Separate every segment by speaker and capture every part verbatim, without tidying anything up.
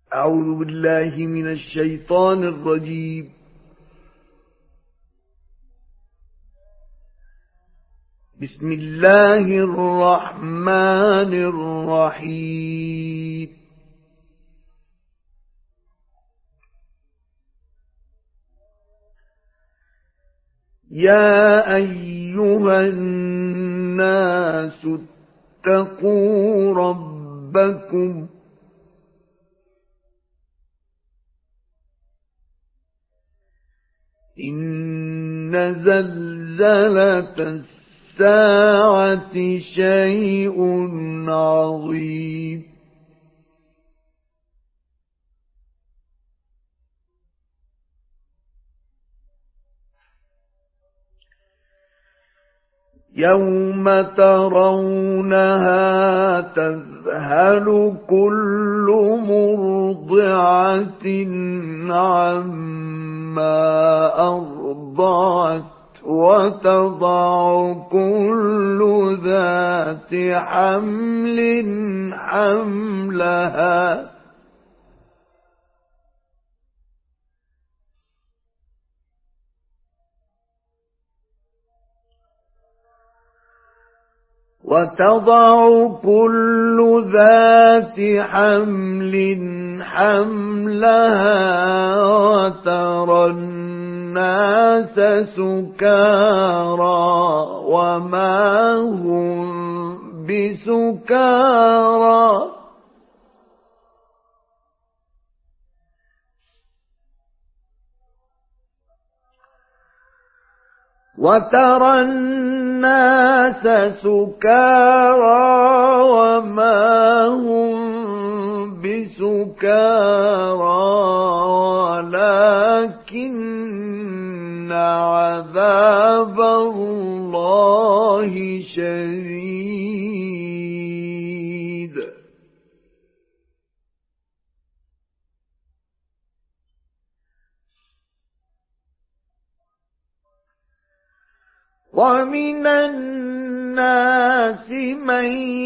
Speaker 1: أعوذ بالله من الشيطان الرجيم. بسم الله الرحمن الرحيم. يا أيها الناس اتقوا ربكم إن زلزلة الساعة شيء عظيم. يوم ترونها تذهل كل مرضعة عما أرضعت وتضع كل ذات حمل حملها وتضع كل ذات حمل حملها وترى الناس سكارى وما هم بسكارى وترى الناس سكارى وما هم بسكارى ولكن عذاب الله شديد. ومن الناس من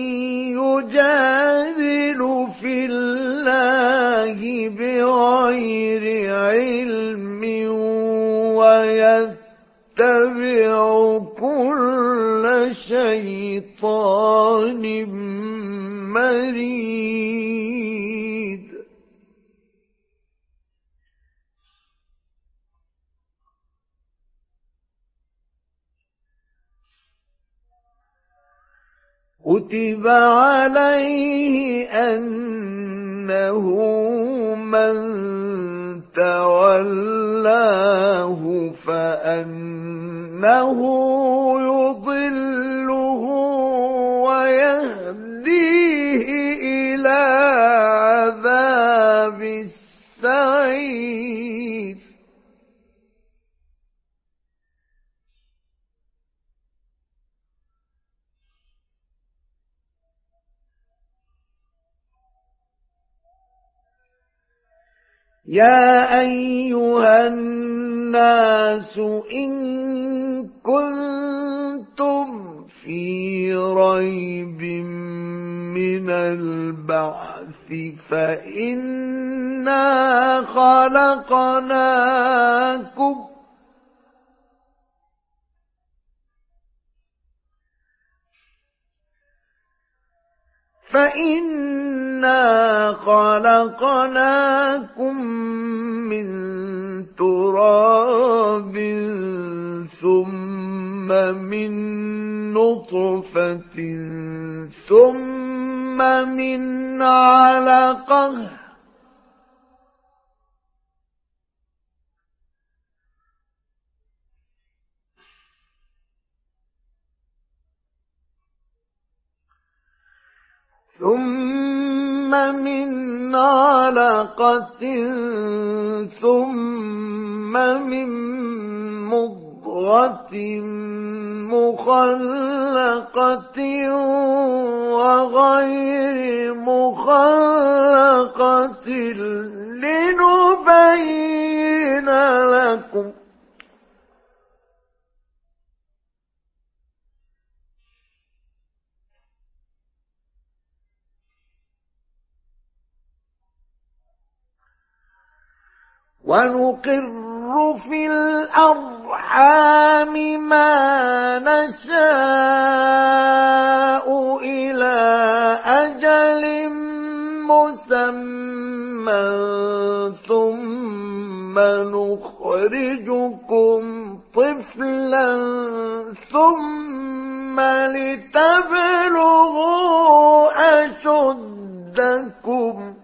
Speaker 1: يجادل في الله بغير علم ويتبع كل شيطان مريد. كتب عليه أنه من تولاه فأنه يضله ويهديه إلى عذاب السعير. يا أيها الناس إن كنتم في ريب من البعث فإنا خلقناكم فإنا خلقناكم من تراب ثم من نطفة ثم من علقة ثم من علقة ثم من مضغة مخلقة وغير مخلقة لنبين لكم
Speaker 2: ونقر في الأرحام ما نشاء إلى أجل مسمى ثم نخرجكم طفلا ثم لتبلغوا أشدكم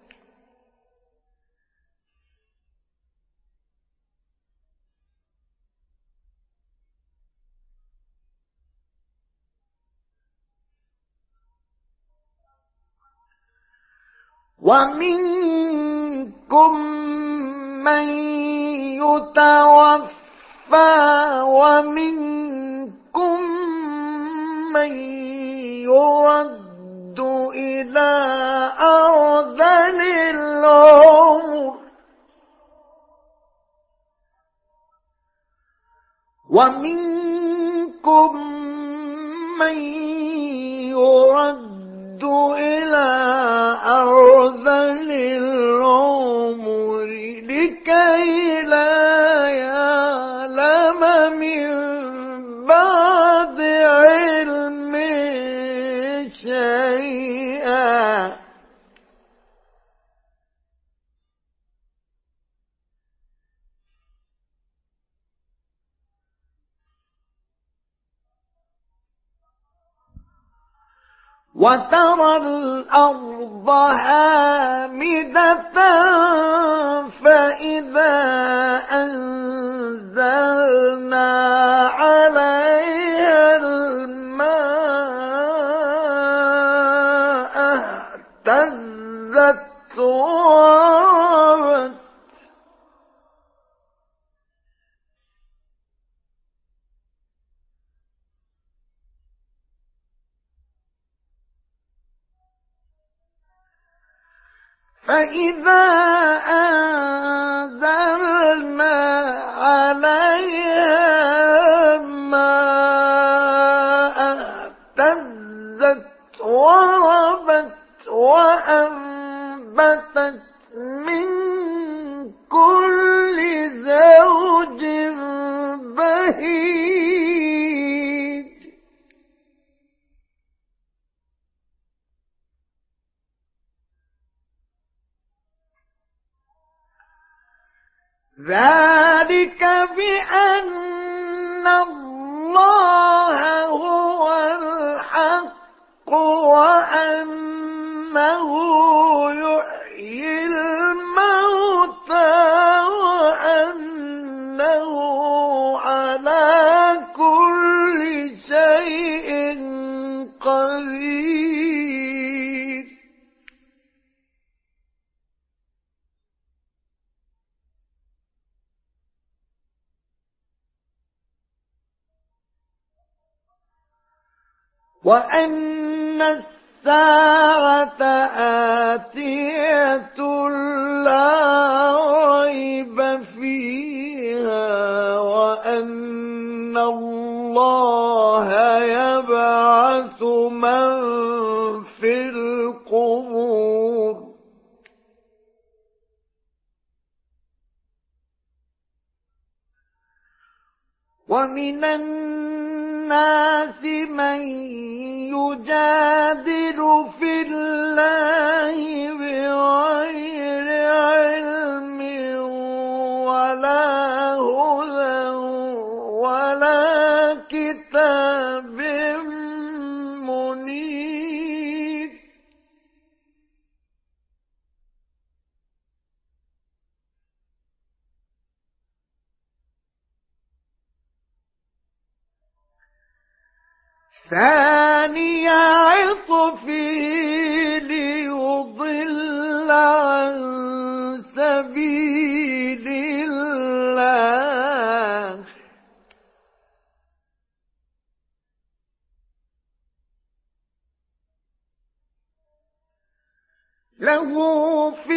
Speaker 2: ومنكم من يتوفى ومنكم من يرد إلى أرذل العمر ومنكم من يرد إلى أرذل العمر لكي لا يعلم من بعد علم شيئا وترى الأرض هامدة فإذا أنزلنا عليها الماء اهتزت وربت فإذا أنزلنا عليها الماء اهتزت وربت وأنبتت من كل زوج بهيج ذلك بأن الله هو الحق وأنه يحيي الموتى وأنه على كل شيء قدير وأن الساعة آتية لا ريب فيها وأن الله يبعث من في القبور ومن الناس من يجادل في الله بغير علم ولا هدى ولا كتاب منير ثاني عطفه ليضل عن سبيل الله له في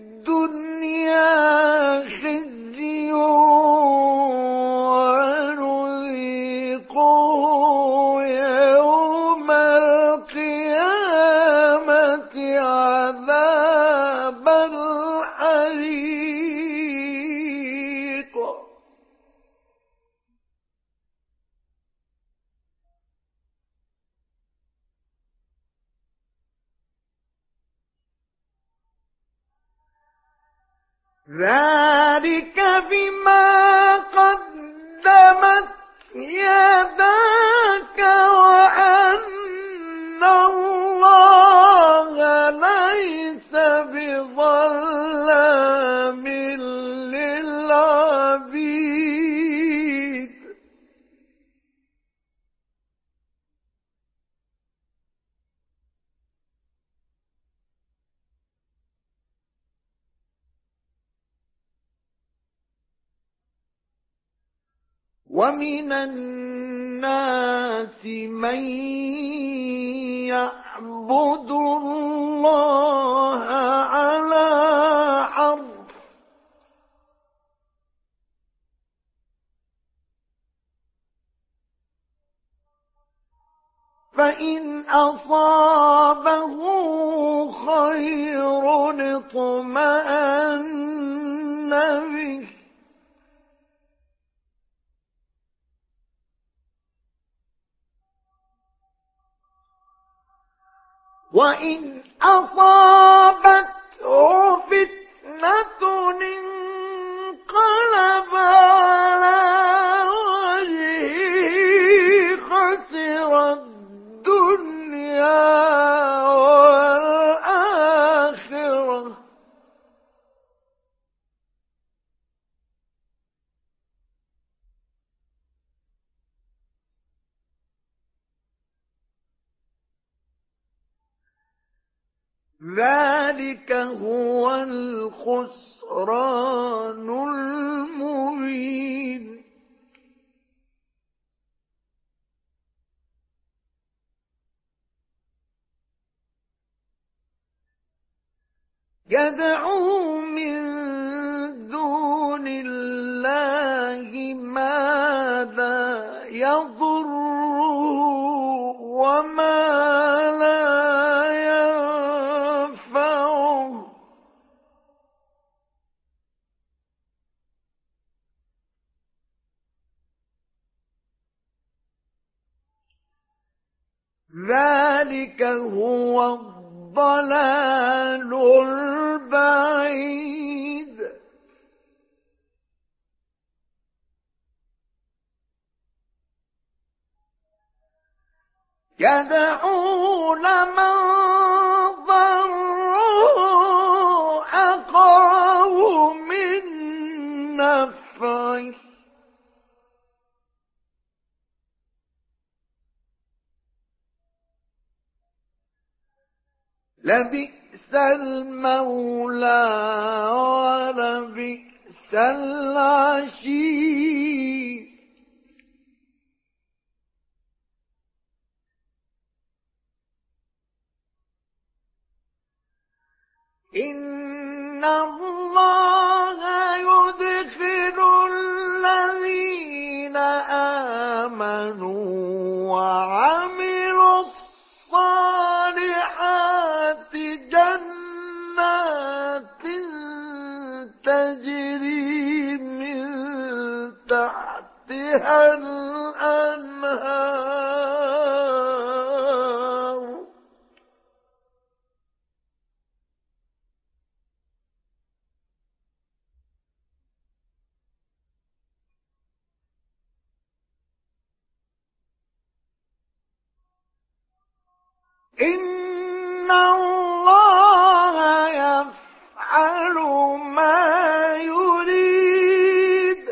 Speaker 2: الدنيا خزي ونذيقه يوم القيامة عذاب الحريق ذلك بما قدمت يداك وأن الله ليس بظلام للعبيد. ومن الناس من يعبد الله على حرف فإن أصابه خير اطمأن به وإن أصابته فتنة انقلب على وجهه خسر الدنيا والآخرة ذلك هو الخسران المبين. يدعو من دون الله ما لا يضره وما لا ينفعه ذلك هو الضلال البعيد. يدعو لمن ضره أقرب من نفعه لبئس المولى ولبئس العشير. إن الله يدخل الذين آمنوا وعملوا الصالحات جنات تجري من تحتها الأنهار إن الله يفعل ما يريد.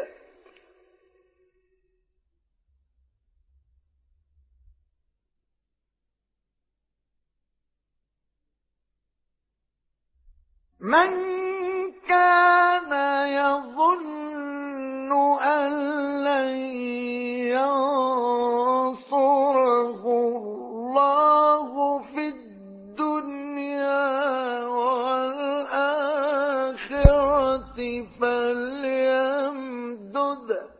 Speaker 2: من كان يظن أن لن ينصره الله في الدنيا والآخرة فليمدد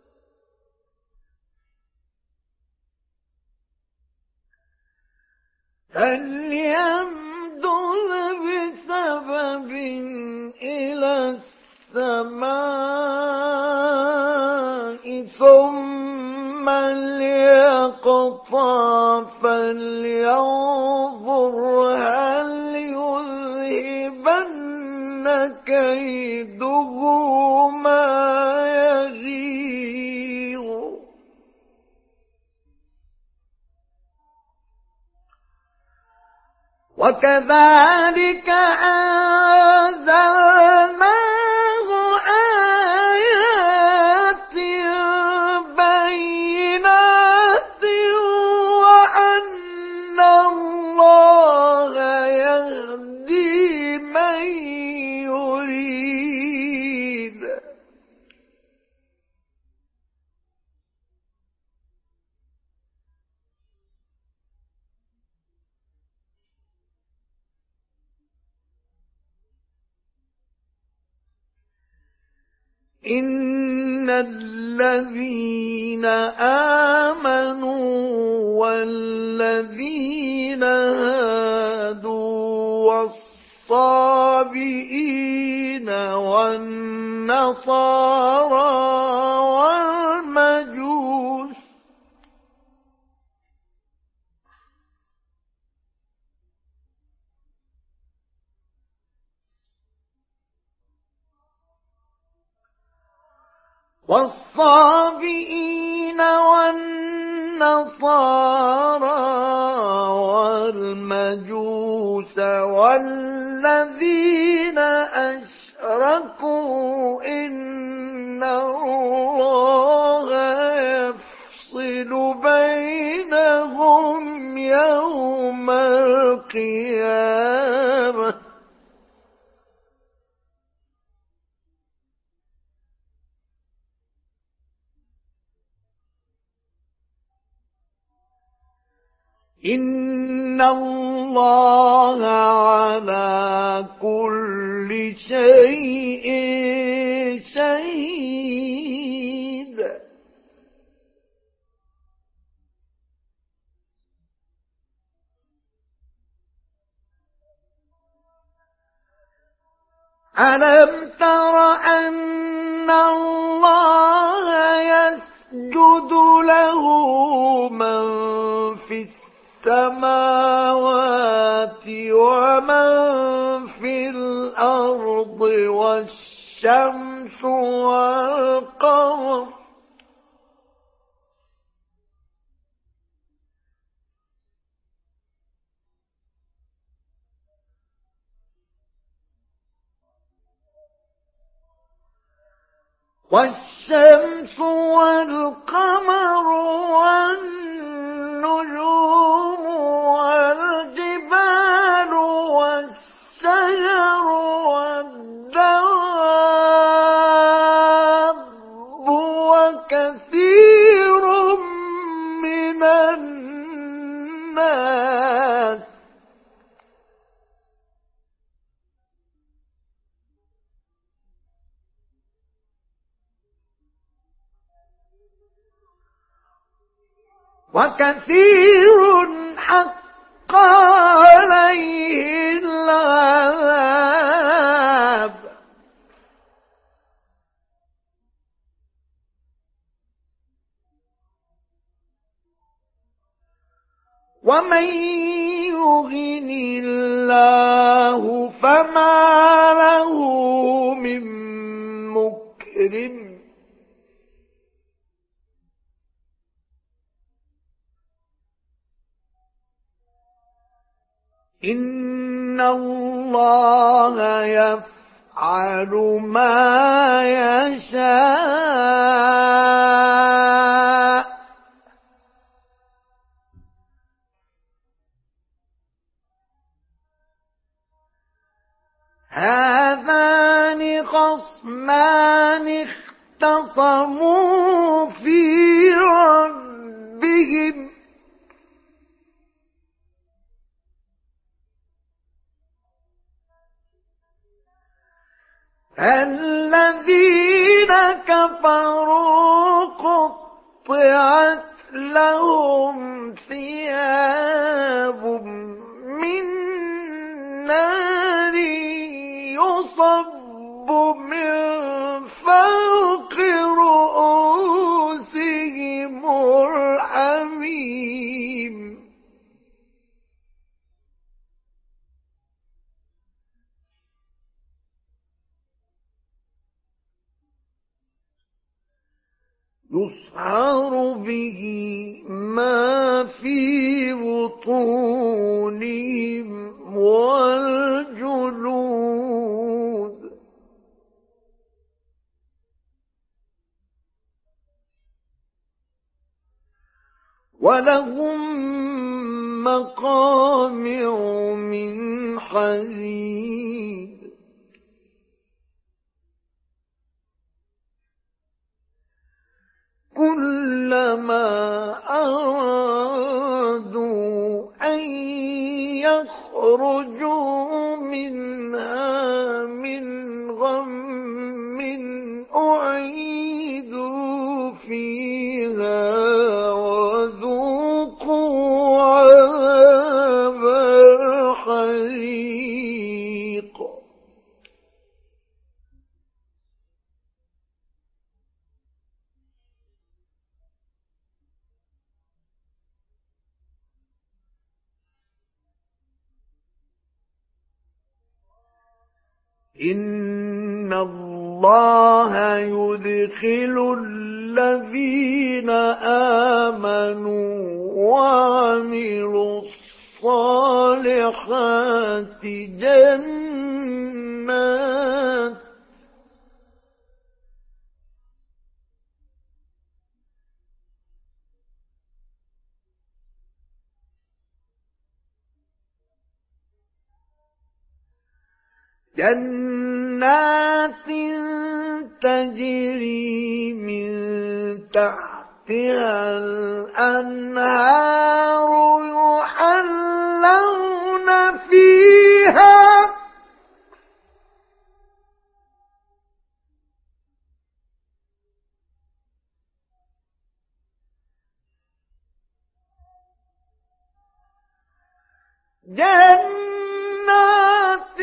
Speaker 2: فليمدد بسبب إلى السماء ثم ليقطع فلينظر هل يذهبن كيدهما يغيظ وكذلك أنزلناه آيات بينات وأن الله يهدي من يريد إن الذين آمنوا والذين هادوا والصابئين والنصارى والمجوس والصابئين والنصارى والمجوس والذين أشركوا إن الله يفصل بينهم يوم القيامة إن الله على كل شيء شهيد ألم تر أن الله يسجد له من في السماوات ومن في الأرض والشمس والقمر والشمس والقمر والنجوم والجبال والشجر والدواب وكثير من الناس وكثير حق عليه العذاب ومن يهن الله فما له من مكرم إن الله يفعل ما يشاء هذان خصمان اختصموا في ربهم الذين كفروا قطعت لهم ثياب من نار يصب من فوق رؤوسهم الحميم يصهر به ما في بطونهم والجلود ولهم مقامع من حديد كلما أرادوا أن يخرجوا منها من غم أعيدوا فيها وذوقوا عذاب الحريق إن الله يدخل الذين آمنوا وعملوا الصالحات جنات جنات تجري من تحتها الأنهار يحلون فيها جنات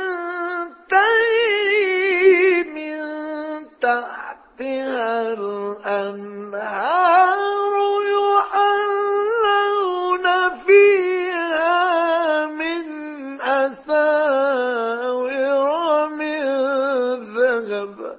Speaker 2: تجري من تحتها الأنهار يحلون فيها من أساور من ذهب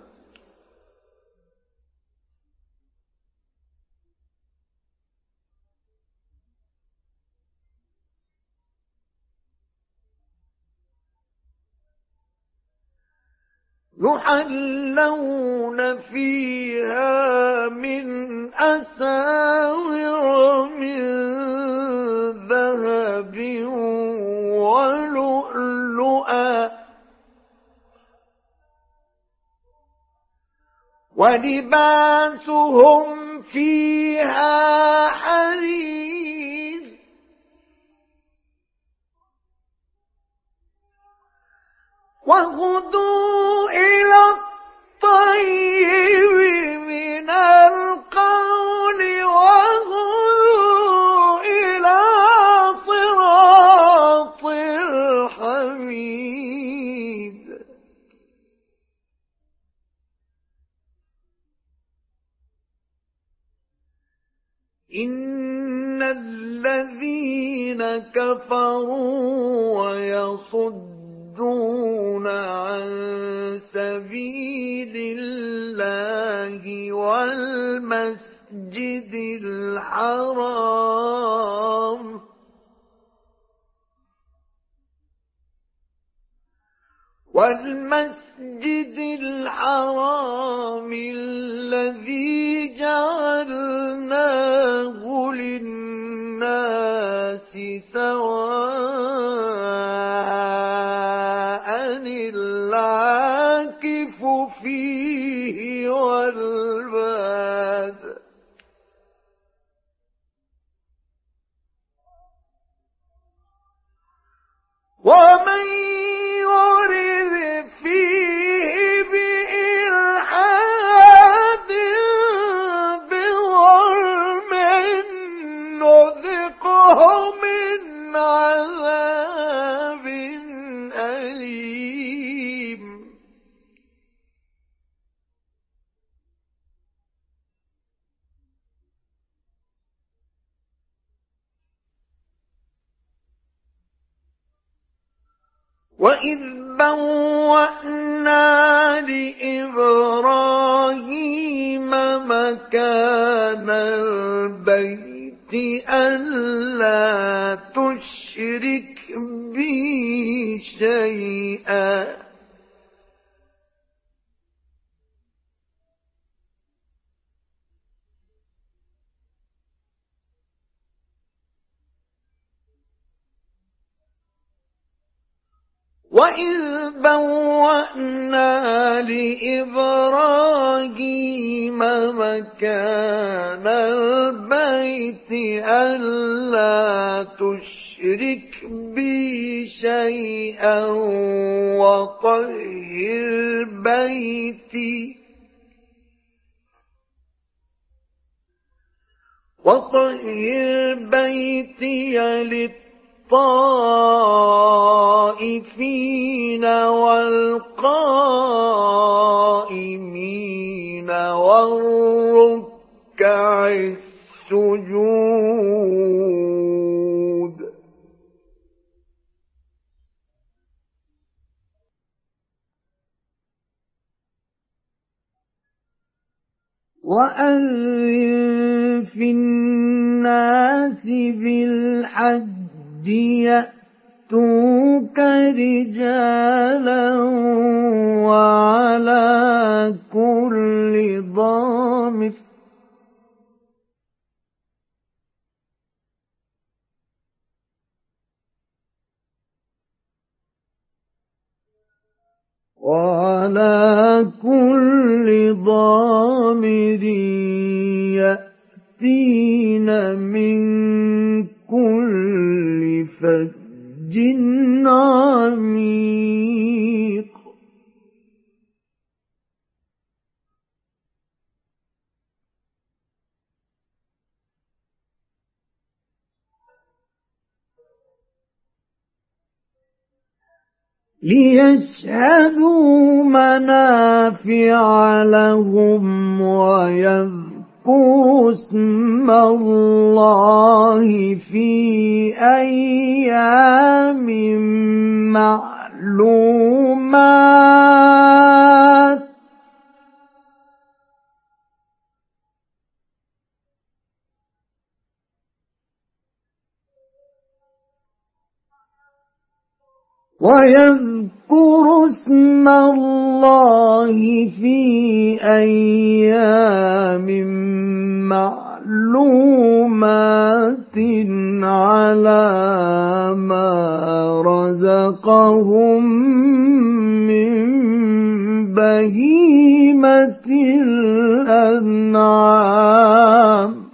Speaker 2: يحلون فيها من أساور من ذهب ولؤلؤا ولباسهم فيها حرير وهدوا إلى الطيب من القول وهدوا إلى صراط الحميد إن الذين كفروا ويصدون يصدون عن سبيل الله والمسجد الحرام والمسجد الحرام الذي جعلناه للناس سواء العاكف فيه والباد ومن يرد فيه بإلحاد بظلم نذقه من عذاب أليم وإذ بوأنا لإبراهيم مكان البيت ألا تشرك بي شيئا وَإِذْ بَوَّأْنَا لِإِبْرَاهِيمَ مَكَانَ الْبَيْتِ أَلَّا تُشْرِكْ بِي شَيْئًا وَطَهِّرْ بَيْتِي وَطَهِّرْ بَيْتِيَ للطائفين والقائمين والركع السجود وأذن في الناس بالحج يأتوك رجالا وعلى كل ضامر وعلى كل ضامر يأتين من كل فج عميق ليشهدوا منافع لهم ويذكروا اسم الله في أيام معلومات ويذكروا اسم الله في أيام معلومات على ما رزقهم من بهيمة الأنعام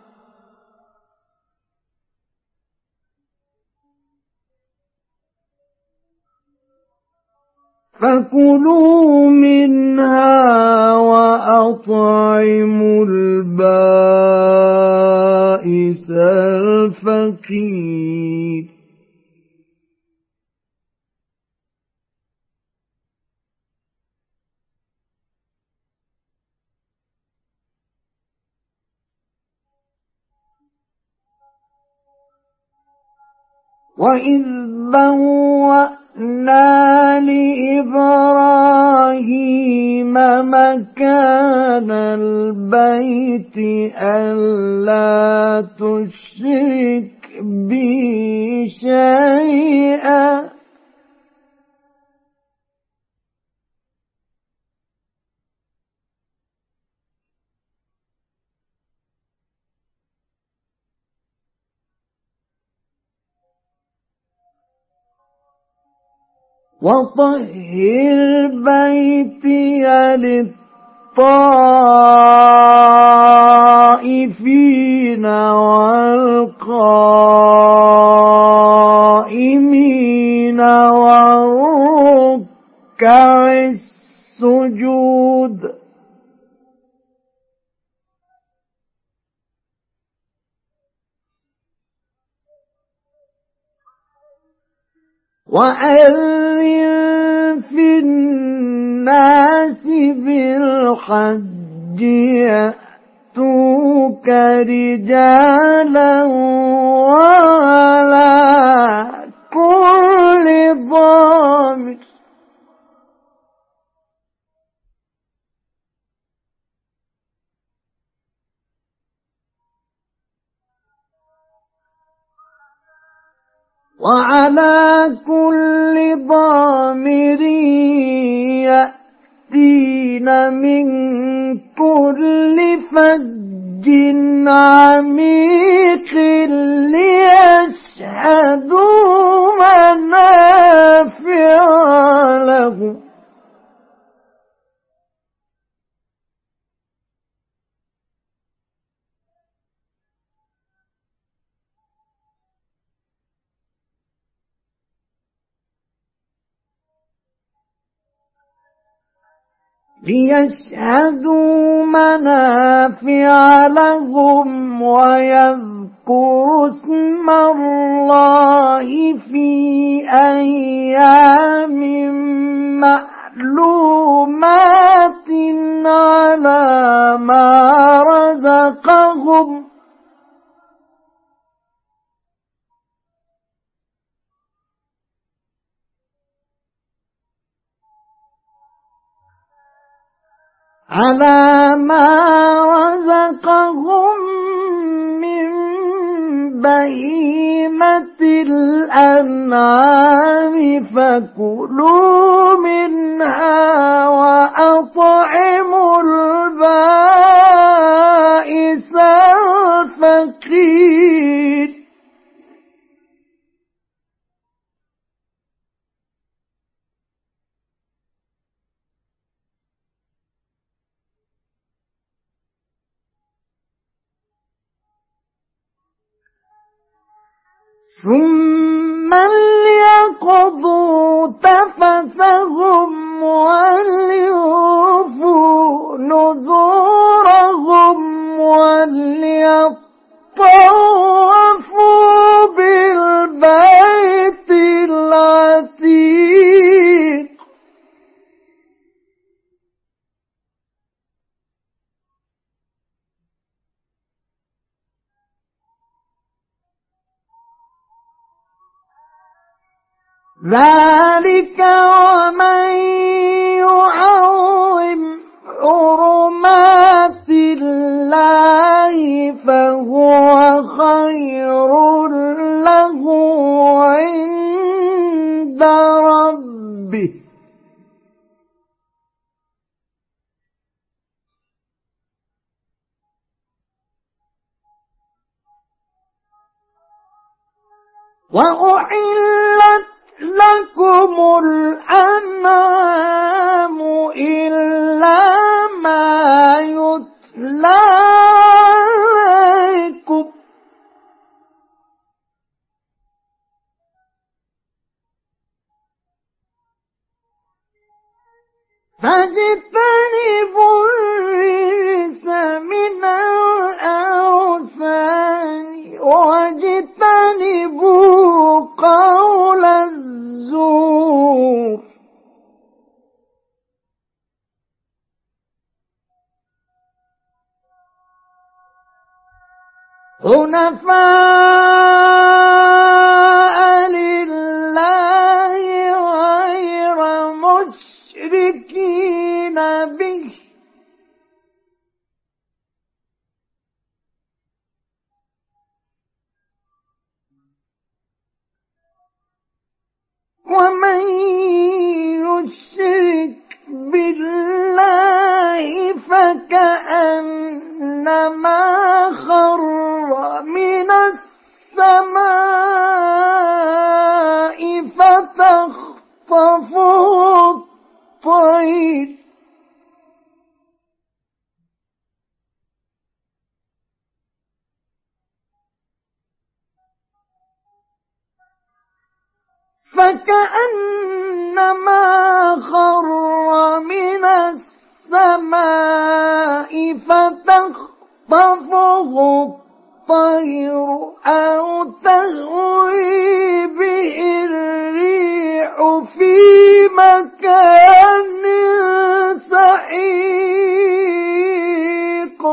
Speaker 2: فكلوا منها وأطعموا البائس الفقير وإذ بوأنا لإبراهيم مكان البيت ألا تشرك بي شيئا وطهر بيتي للطائفين والقائمين والركع السجود وأذن في الناس بالحج يأتوك رجالا وعلى كل ضامر وعلى كل ضامر يأتين من كل فج عميق ليشهدوا منافع لهم ليشهدوا منافع لهم ويذكروا اسم الله في أيام معلومات على ما رزقهم على ما رزقهم من بهيمة الأنعام فكلوا منها وأطعموا البائس الفقير ثم ليقضوا تفثهم وليوفوا نذورهم وليطوفوا بالبيت العتيق ذلك ومن يعظم حرمات الله فهو خير له عند ربه وأحلت لكم الأنعام إلا ما يتلى عليكم فاجتنبوا الرجس من الأوثان واجتنبوا قول الزور حنفاء لله غير مشركين به ومن يشرك بالله فكأنما خر من السماء فتخطفه الطير فكأنما خر من السماء فتخطفه الطير أو تهوي به الريح في مكان سحيق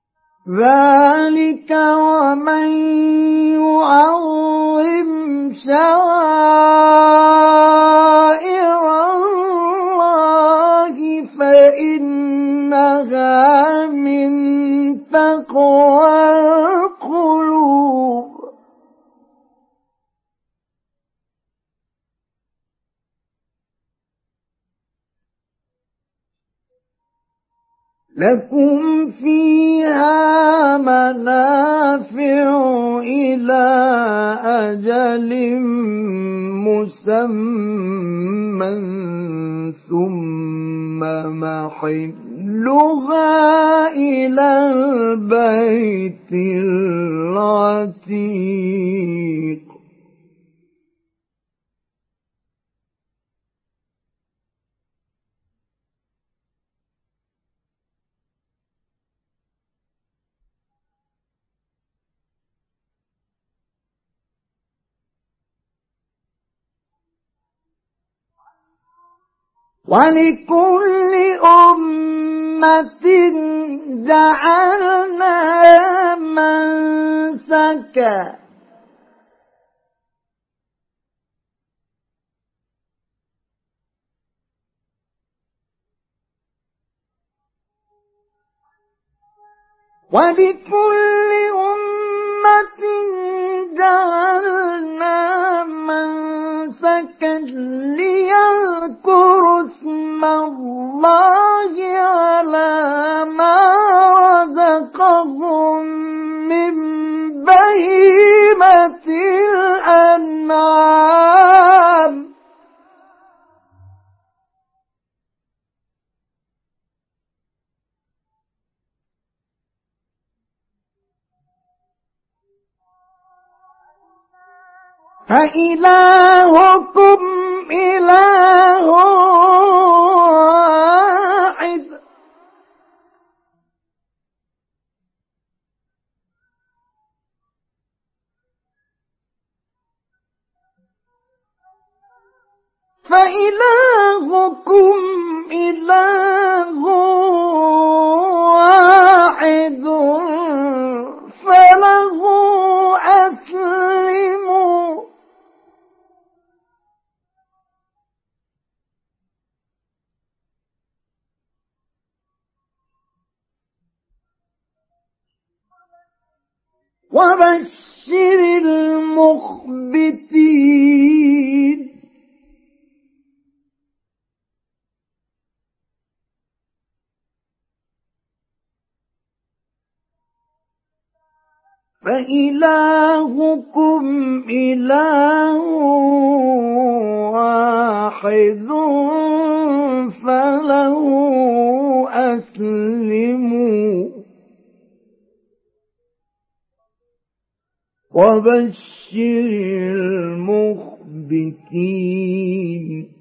Speaker 2: ذلك ومن يعظم شعائر الله فإنها من تقوى القلوب. لكم فيها منافع إلى أجل مسمى ثم محلها إلى البيت العتيق. ولكل أمة جعلنا منسكا ولكل أمة جعلنا منسكا ليذكروا اسم الله على ما رزقهم من بهيمة الأنعام. فإلهكم إله واحد فإلهكم إله واحد فله أسلموا. وبشر المخبتين فإلهكم إله واحد فله أسلموا. وبشر المخبتين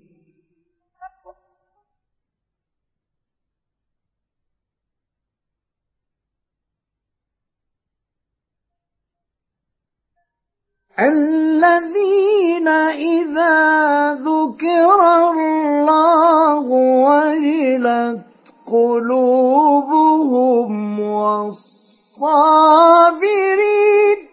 Speaker 2: الذين إذا ذكر الله وجلت قلوبهم والصابرين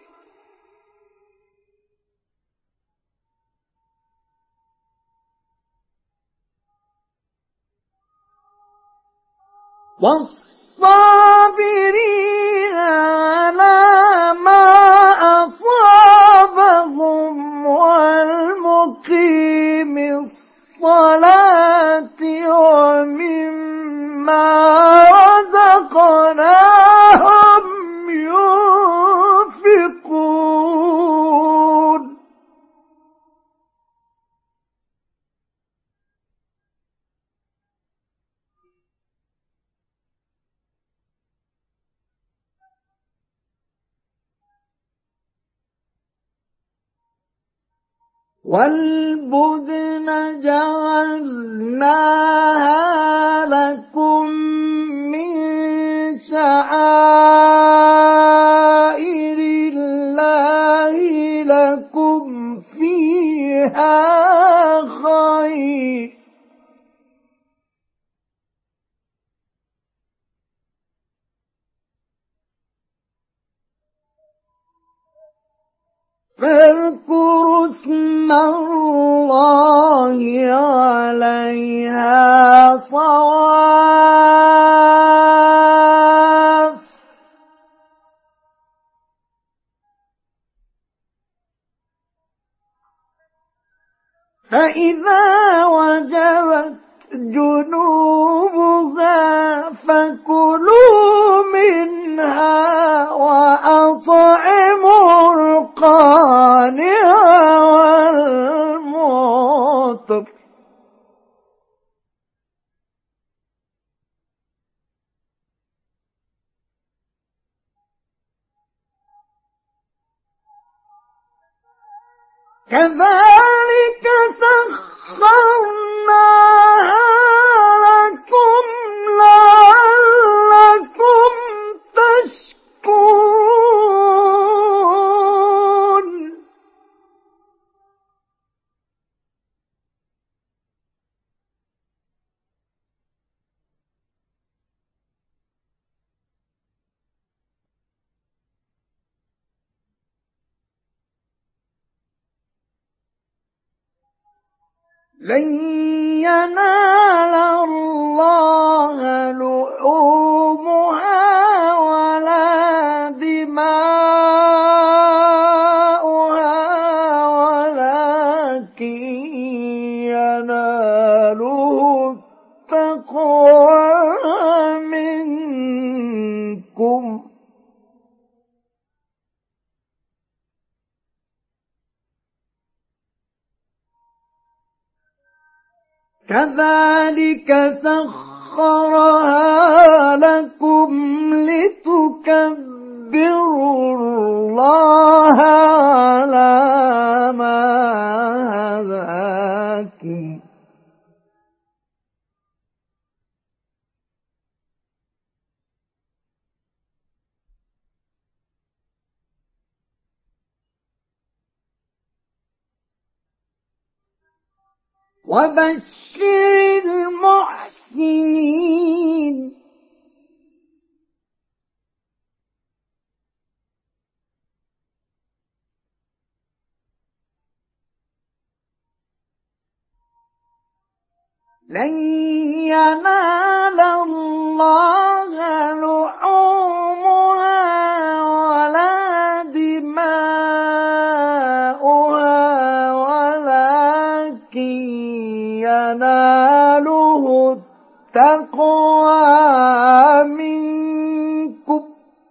Speaker 2: والصابرين على ما أصابهم والمقيم الصلاة ومما رزقناهم ينفقون. والبدن جعلناها لكم من شعائر الله لكم فيها خير فاذكروا فإذا وجبت جنوبها فكلوا منها وأطعموا القانع والمعتر كذلك سخرناها لكم لعلكم تشكرون لن ينال الله لحومها ولا دماؤها ولكن يناله التقوى منكم كذلك سخرها لكم لتكبروا الله على ما هداكم وبشر المحسنين لن ينال الله لحومها ولا دماؤها ولكن يناله التقوى منكم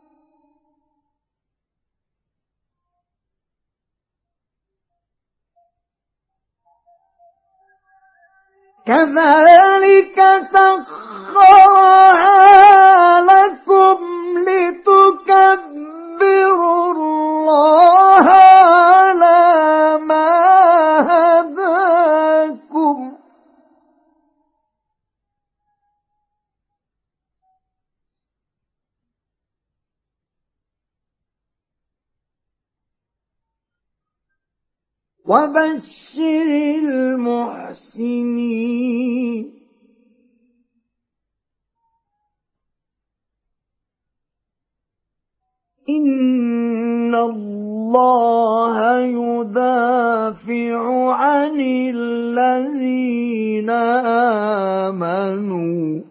Speaker 2: كذلك سخرها لكم لتكبروا الله على ما هداكم وبشر المحسنين إن الله يدافع عن الذين آمنوا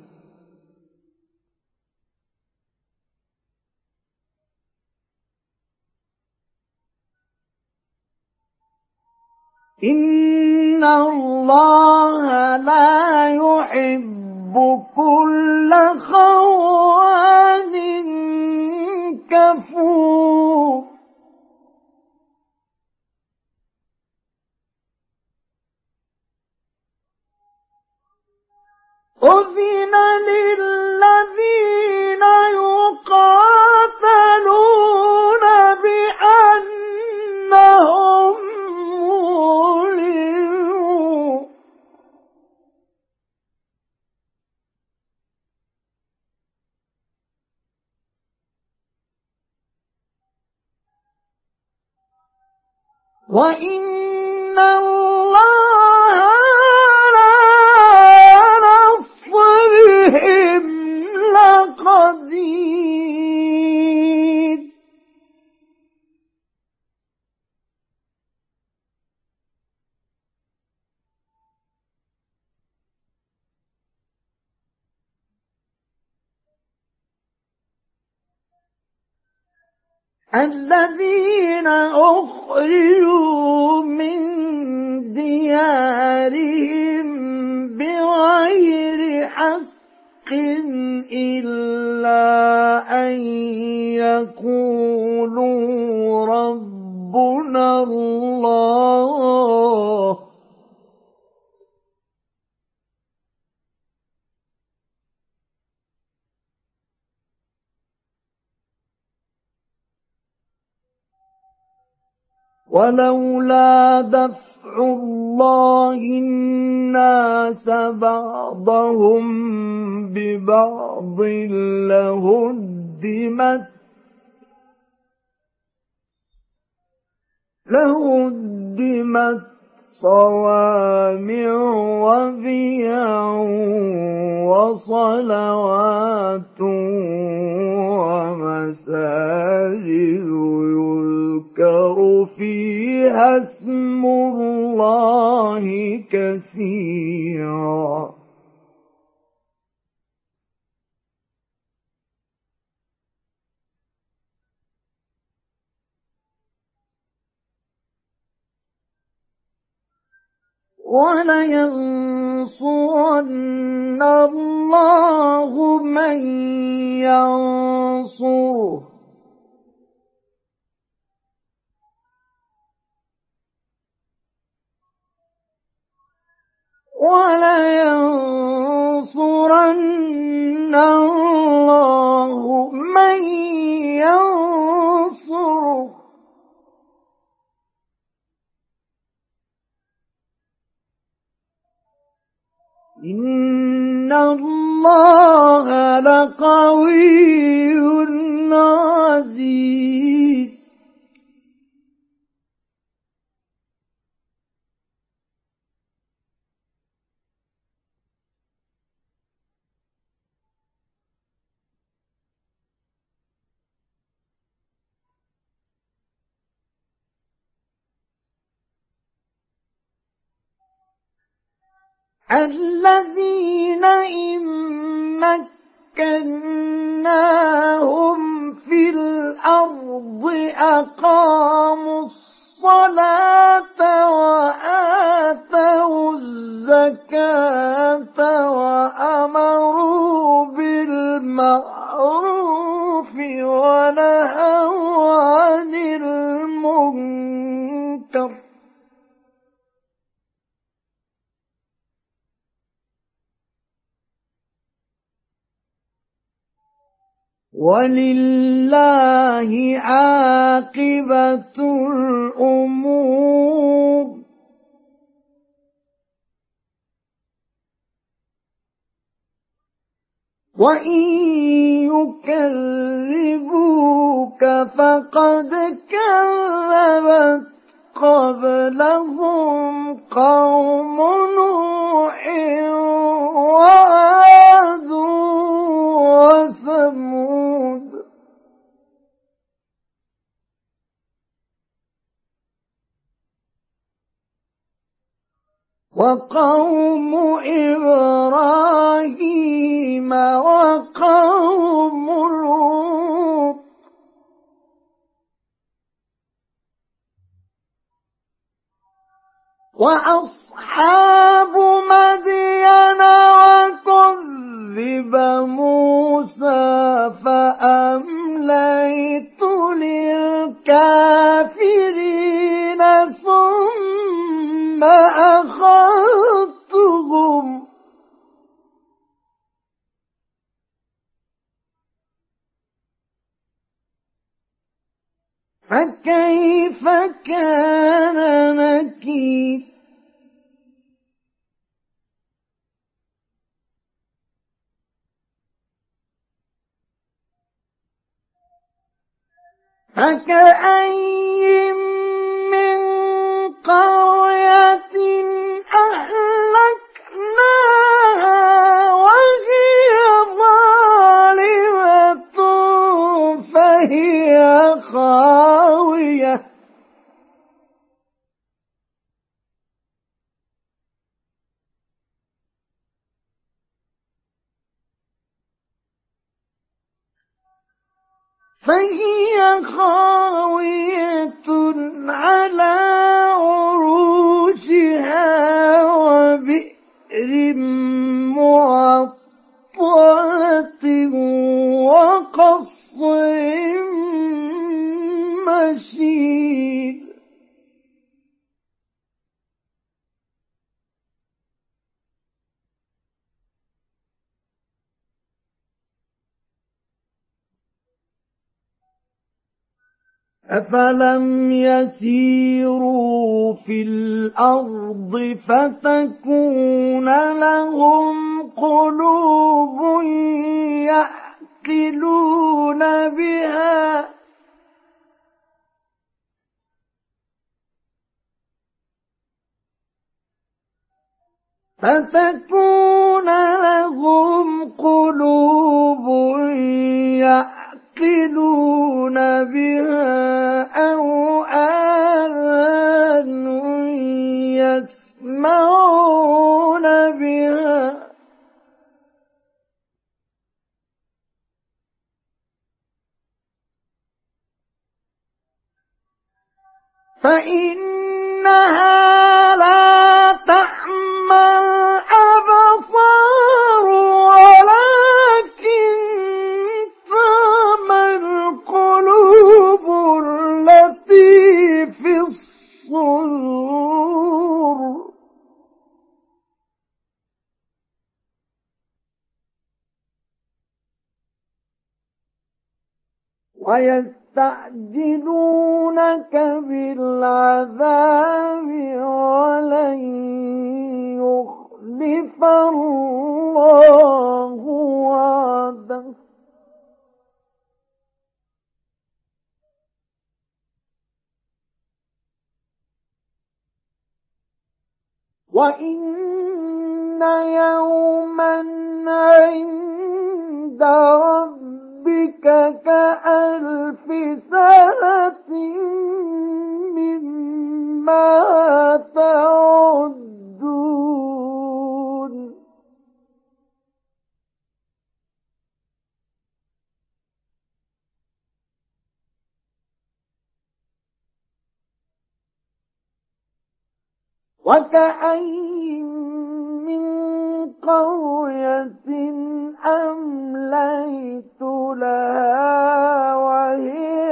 Speaker 2: إن الله لا يحب كل خوان كفور أذن للذين يقاتلون بأنهم ظلموا وإن الله لقدير الذين أخرجوا من ديارهم ولولا دفع الله الناس بعضهم ببعض لهدمت لهدمت صوامع وبيع وصلوات ومساجد يذكر فيها اسم الله كثيرا ولينصرن الله من ينصره ولينصرن الله من ينصره إن الله لقوي عزيز الذين إن مكناهم في الأرض أقاموا الصلاة وآتوا الزكاة وأمروا بالمعروف ونهوا عن المنكر ولله عاقبة الأمور وإن يكذبوك فقد كذبت قبلهم قوم نوح وعاد وثمود وقوم إبراهيم وقوم لوط وأصحاب مدين وكذب موسى فأمليت للكافرين ثم أخذتهم فكيف كان نكير فكأين من قرية أهلكناها وهي ظالمة فهي خاوية فهي خاوية على عروشها وبئر معطلة وقصر مشيد أفلم يسيروا في الأرض فتكون لهم قلوب يعقلون بها فتكون لهم قلوب يعقلون بها أو آذان يسمعون بها فإنها لا تعمى الأبصار ولكن تعمى القلوب التي في الصدور ويستعجلونك بالعذاب ولن يخلف الله وعده وإن يوما عند ربك كألف سنة مما تعدون وكأين من قرية أمليت لها وهي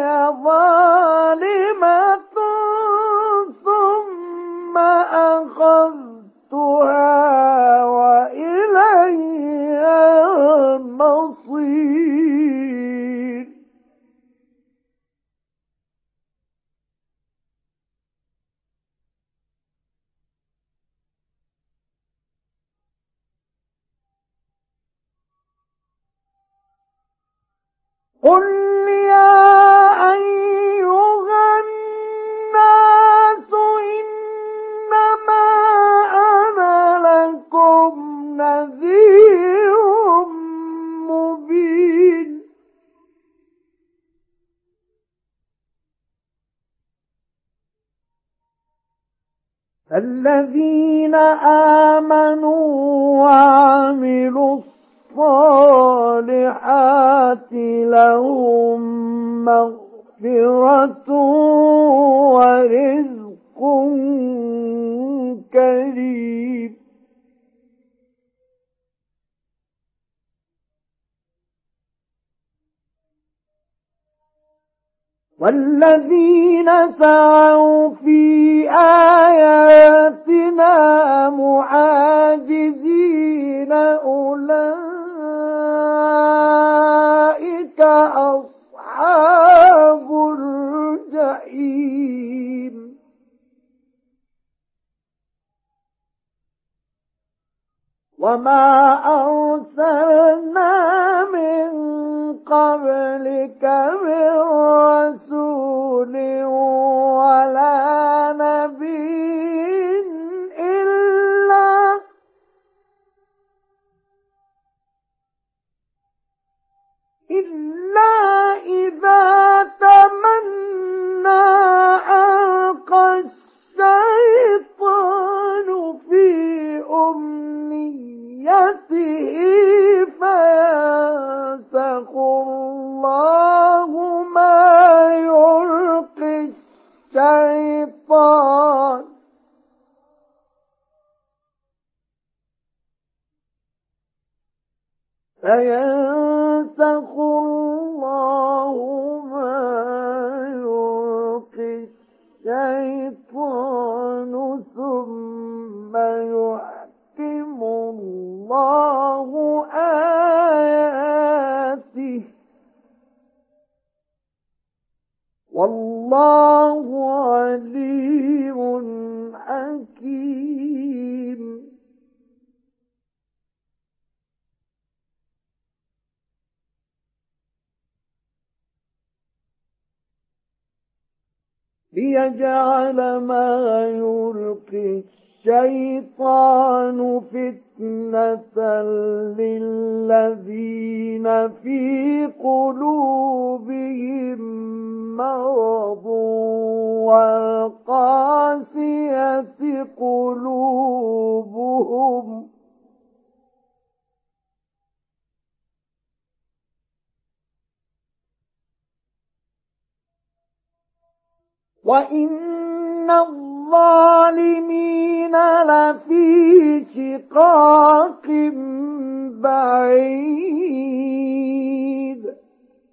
Speaker 2: ظالمة ثم أخذتها وإلي المصير قل يا أيها الناس إنما أنا لكم نذير مبين الذين آمنوا وعملوا الصالحات لهم مغفرة ورزق كريم والذين سعوا في آياتنا معاجزين أولئك أصحاب الجحيم وما أرسلنا من قبلك من رسول ولا نبي إلا إلا إذا تمنى ألقى الشيطان في أمنيته فينسخ الله ما يلقي الشيطان فينسخ الله ما يلقي الشيطان ثم يحكم الله آياته والله ليجعل ما يلقي الشيطان فتنة للذين في قلوبهم مرض والقاسية قلوبهم وإن الظالمين لفي شقاق بعيد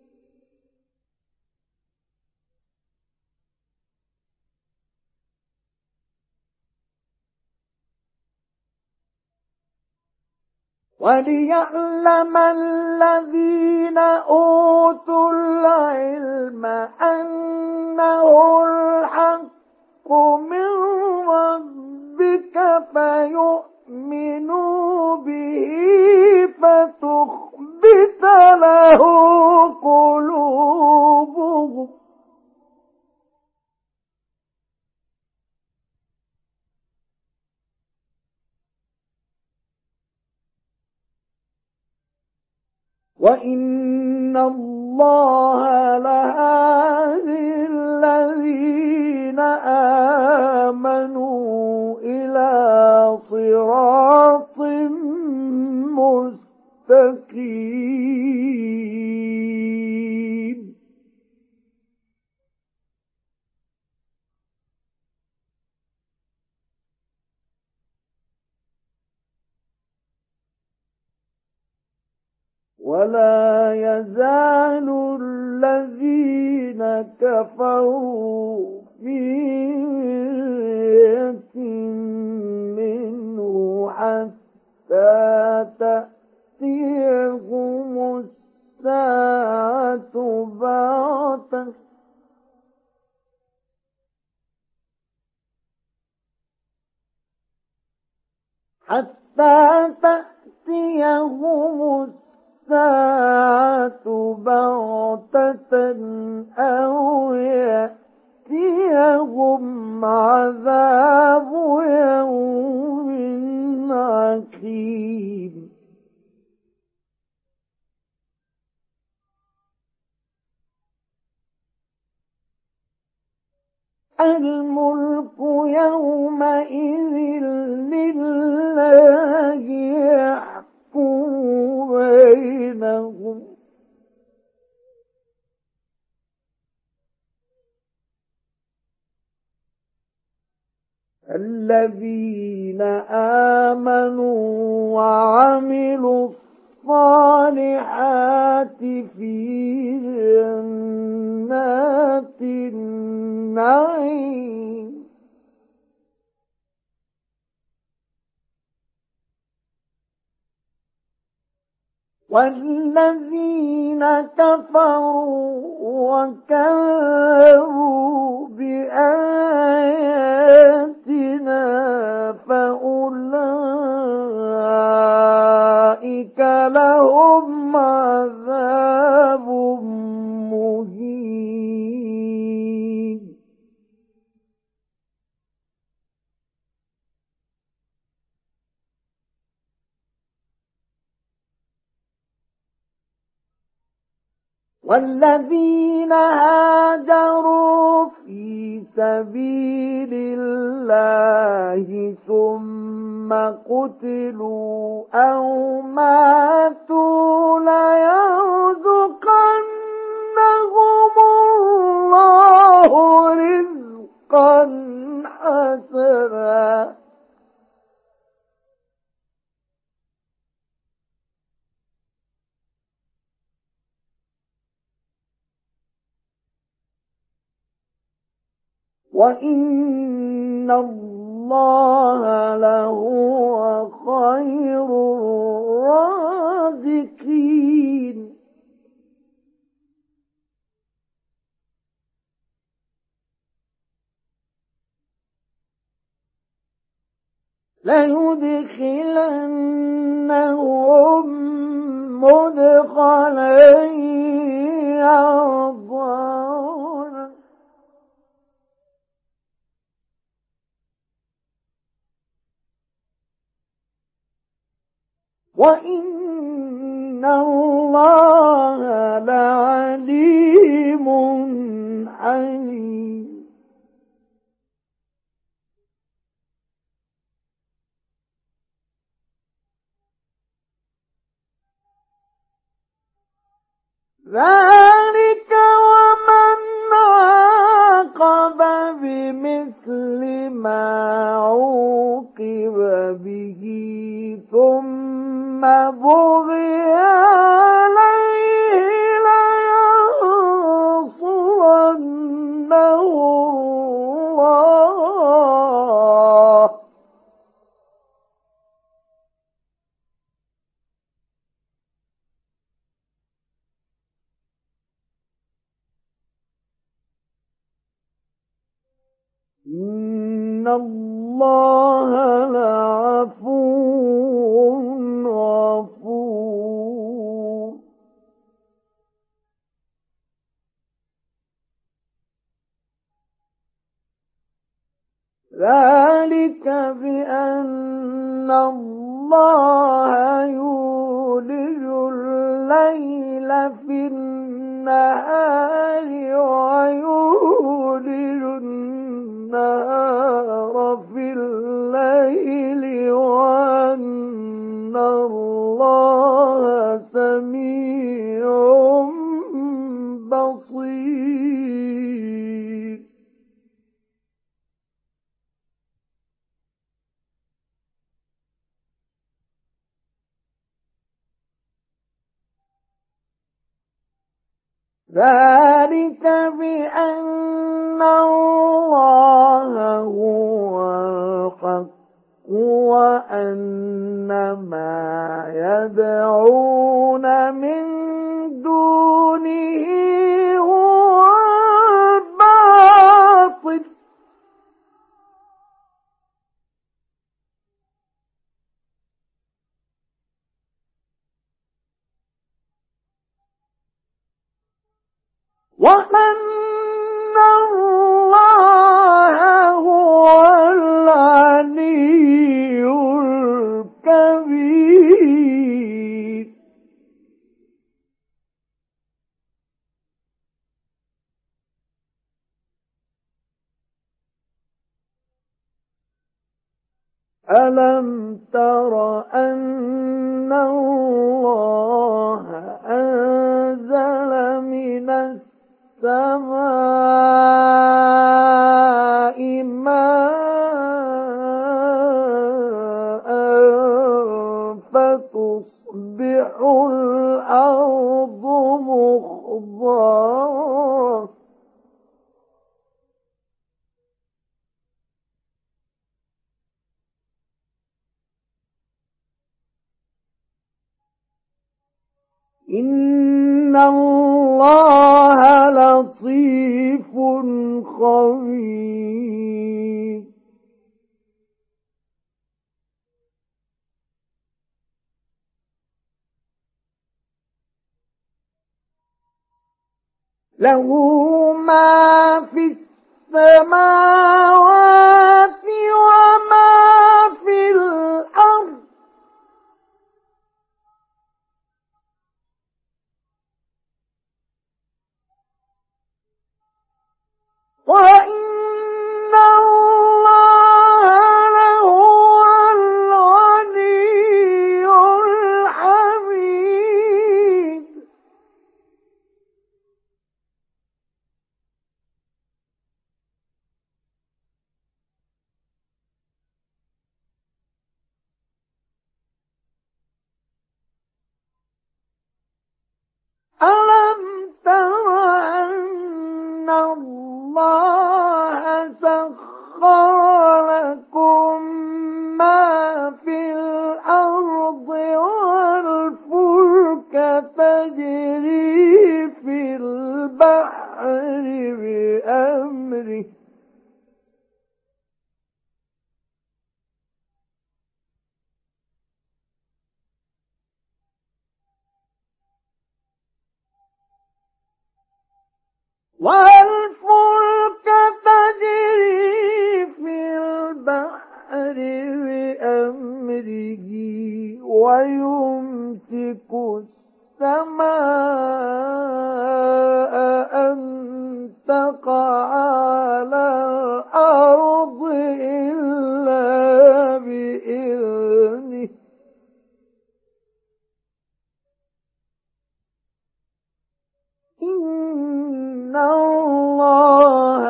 Speaker 2: وليعلم الذين أوتوا العلم أنه الحق من ربك فيؤمنوا به فتخبت له قلوبهم وإن الله لهادي الذين آمنوا إلى صراط مستقيم ولا يزال الذين كفروا في مرية منه حتى تأتيهم الساعة بغتة حتى تأتيهم الساعة الساعة بغتة أو يأتيهم عذاب يوم عقيم الملك يومئذ لله يحكم بينهم الذين آمنوا وعملوا الصالحات في جنات النعيم والذين كفروا وكذبوا بآياتنا فأولئك لهم عذاب مهين والذين هاجروا في سبيل الله ثم قتلوا أو ماتوا ليرزقنهم الله رزقا حسنا وإن الله لهو خير الرازقين ليدخلنهم مدخلا يرضونه وإن الله لعليم حليم. ذلك ومن عاقب بمثل ما عوقب به ثم بغي عليه لينصرنه الله إن الله لعفو غفور. ذلك بأن الله يولج الليل في النهار ويولج النهار في الليل وأن الله سميع بصير. ذلك بأن الله هو الحق وأن ما يدعون من دونه هو الباطل وأن الله هو العلي الكبير. ألم تر أن الله أنزل من السماء ماء فتصبح الأرض مخضرا إن الله لطيف خبير. له ما في السماوات وما في الأرض وإن الله لهو الغني الحميد. ألم تر أن الله سخر لكم ما في الأرض والفلك تجري في البحر بأمره والفلك تجري في البحر بأمره بأمره ويمسك السماء أن تقع على الأرض إلا بإذنه إن الله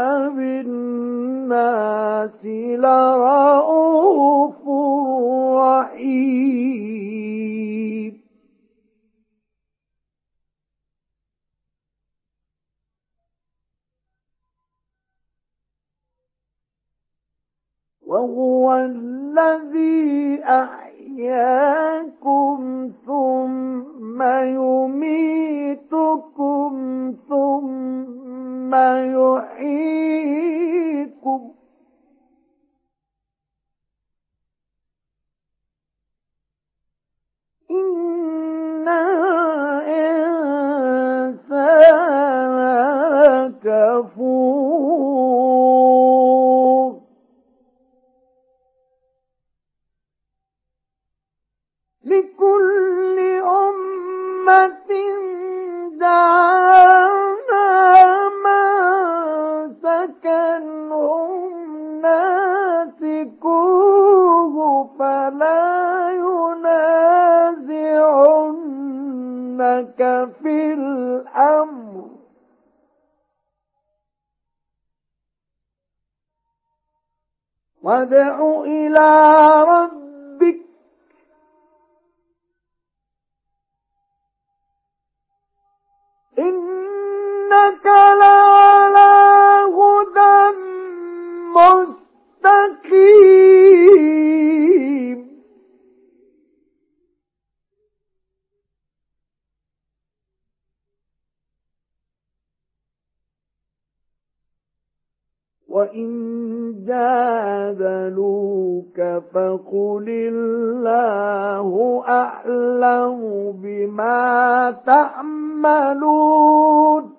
Speaker 2: بالناس لرءوف رحيم وهو الذي أحياكم ثم يميتكم ثم يحييكم إن الإنسان كفور لكل أمة جعلنا منسكنهم ناسكوه فلا ينازعنك في الأمر وادع إلى ربك إنك لعلى هدى مستقيم وإن جادلوك فقل الله أعلم بما تعملون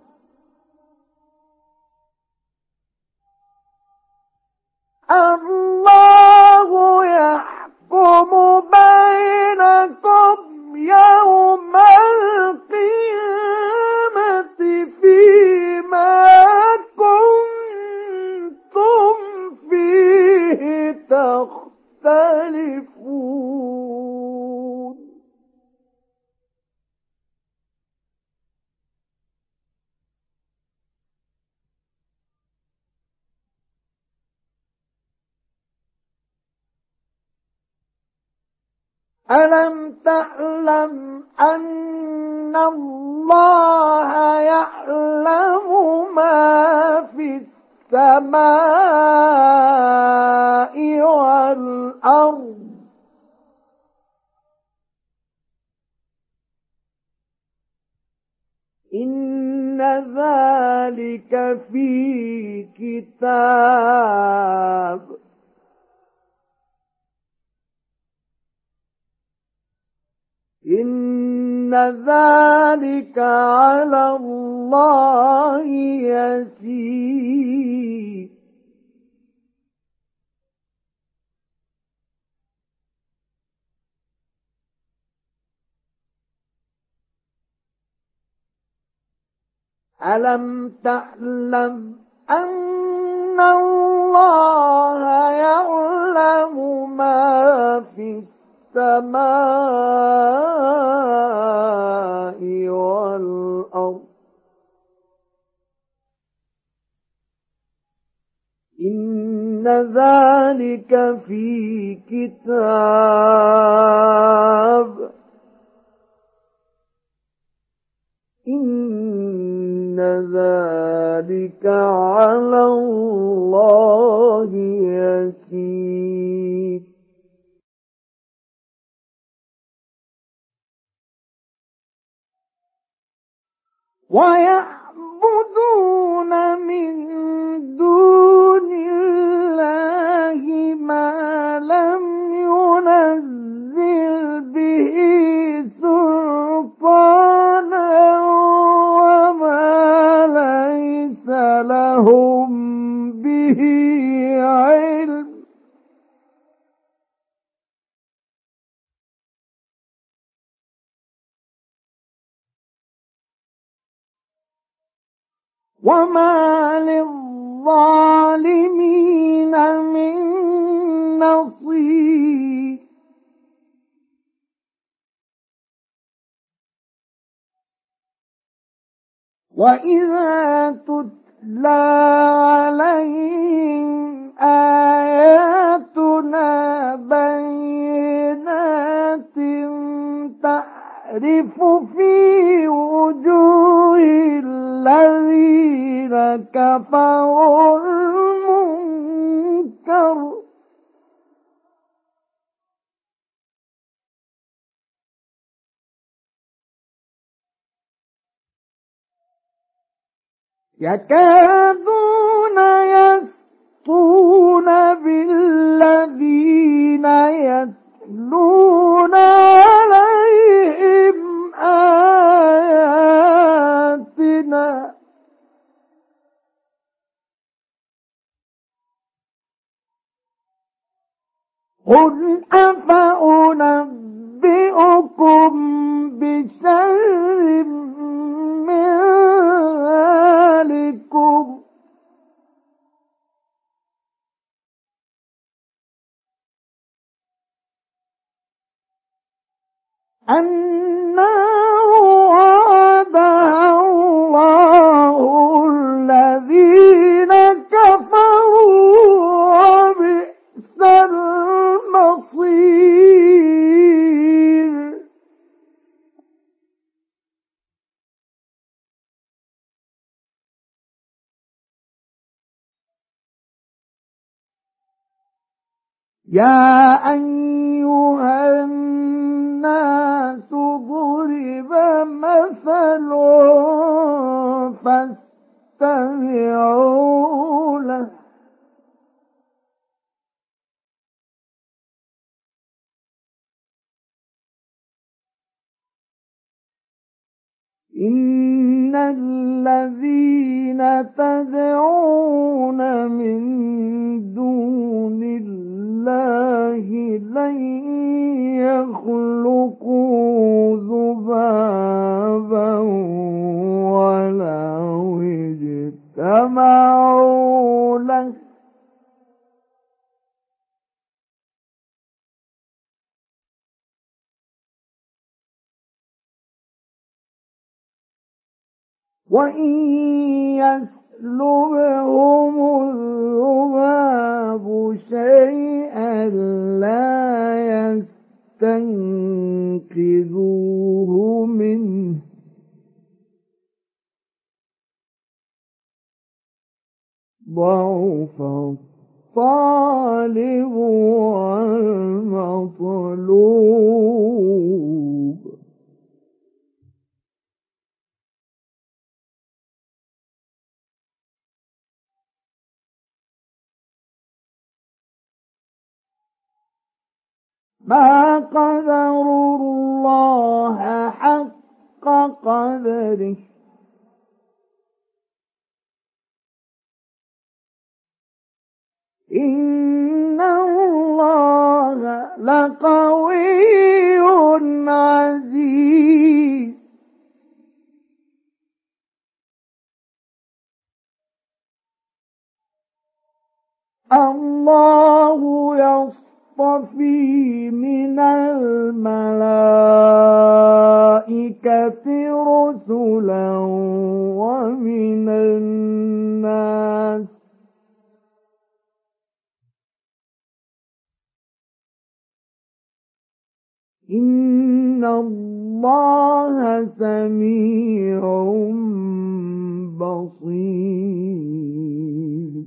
Speaker 2: الله يحكم بينكم يوم القيامة فيما كنتم فيه تختلفون ألم تعلم أن الله يعلم ما في السماء والأرض إن ذلك في كتاب إن ذلك على الله يسير ألم تعلم أن الله يعلم ما في السماء والأرض إن ذلك في كتاب إن ذلك على الله يسير ويعبدون من دون الله ما لم ينزل به سلطانا وما ليس لهم به علم وما للظالمين من نصير وإذا تتلى عليهم آياتنا بينات تعرف في وجوه الذين كفروا المنكر يكادون يسطون بالذين يتلون عليهم آياتنا قل أفأنبئكم بشر من ذلكم النار وعدها الله الذين كفروا وبئس المصير يا أيها الناس ضرب مثل فاستمعوا له إن الذين تدعون من دون الله لن يخلقوا ذبابا ولو اجتمعوا له وإن يسلبهم الذباب شيئا لا يستنقذوه منه ضعف الطالب والمطلوب ما قدروا الله حق قدره إن الله لقوي عزيز الله يصطفي من الملائكة رسلا ومن الناس إن الله سميع بصير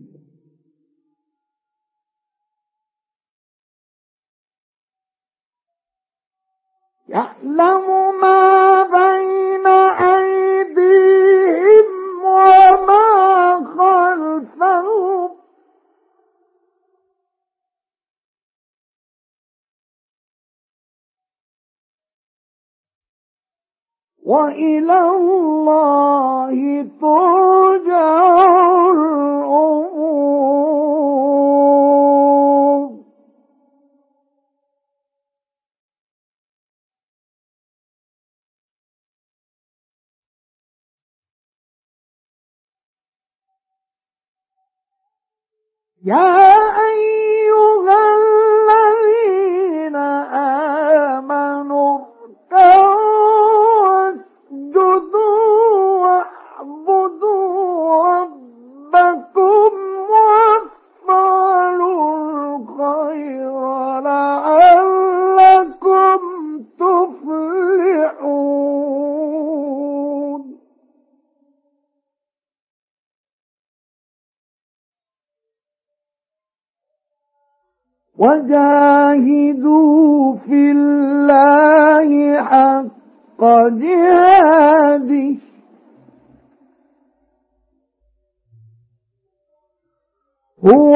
Speaker 2: يعلم ما بين أيديهم وما خلفهم وإلى الله ترجع الأمور يا أيها الذين آمنوا اركعوا واسجدوا واعبدوا ربكم وافعلوا الخير لعلكم تفلحون. وجاهدوا في الله حق جهاده هو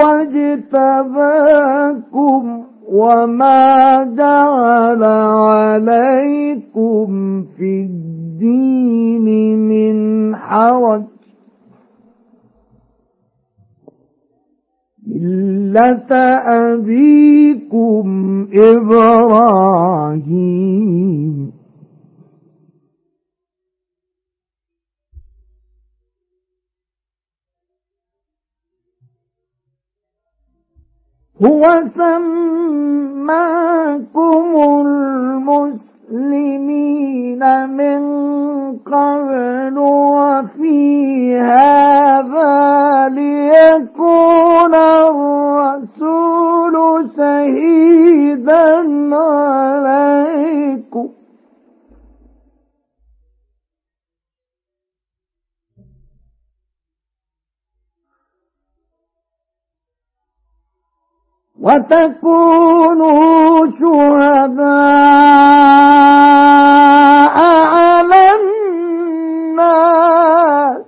Speaker 2: اجتباكم وما جعل عليكم في الدين من حرج ملة أبيكم إبراهيم هو سماكم المسلمين من قبل وفي هذا ليكون الرسول شهيدا عليكم وتكونوا شهداء على الناس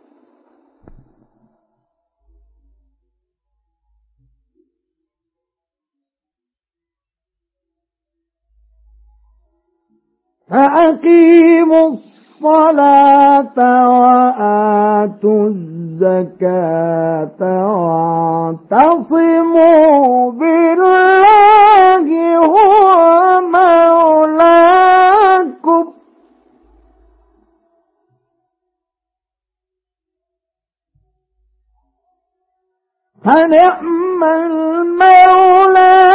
Speaker 2: فأقيموا الصلاة وآتوا الزكاة واعتصموا بالله هو مولاكم فنعم المولى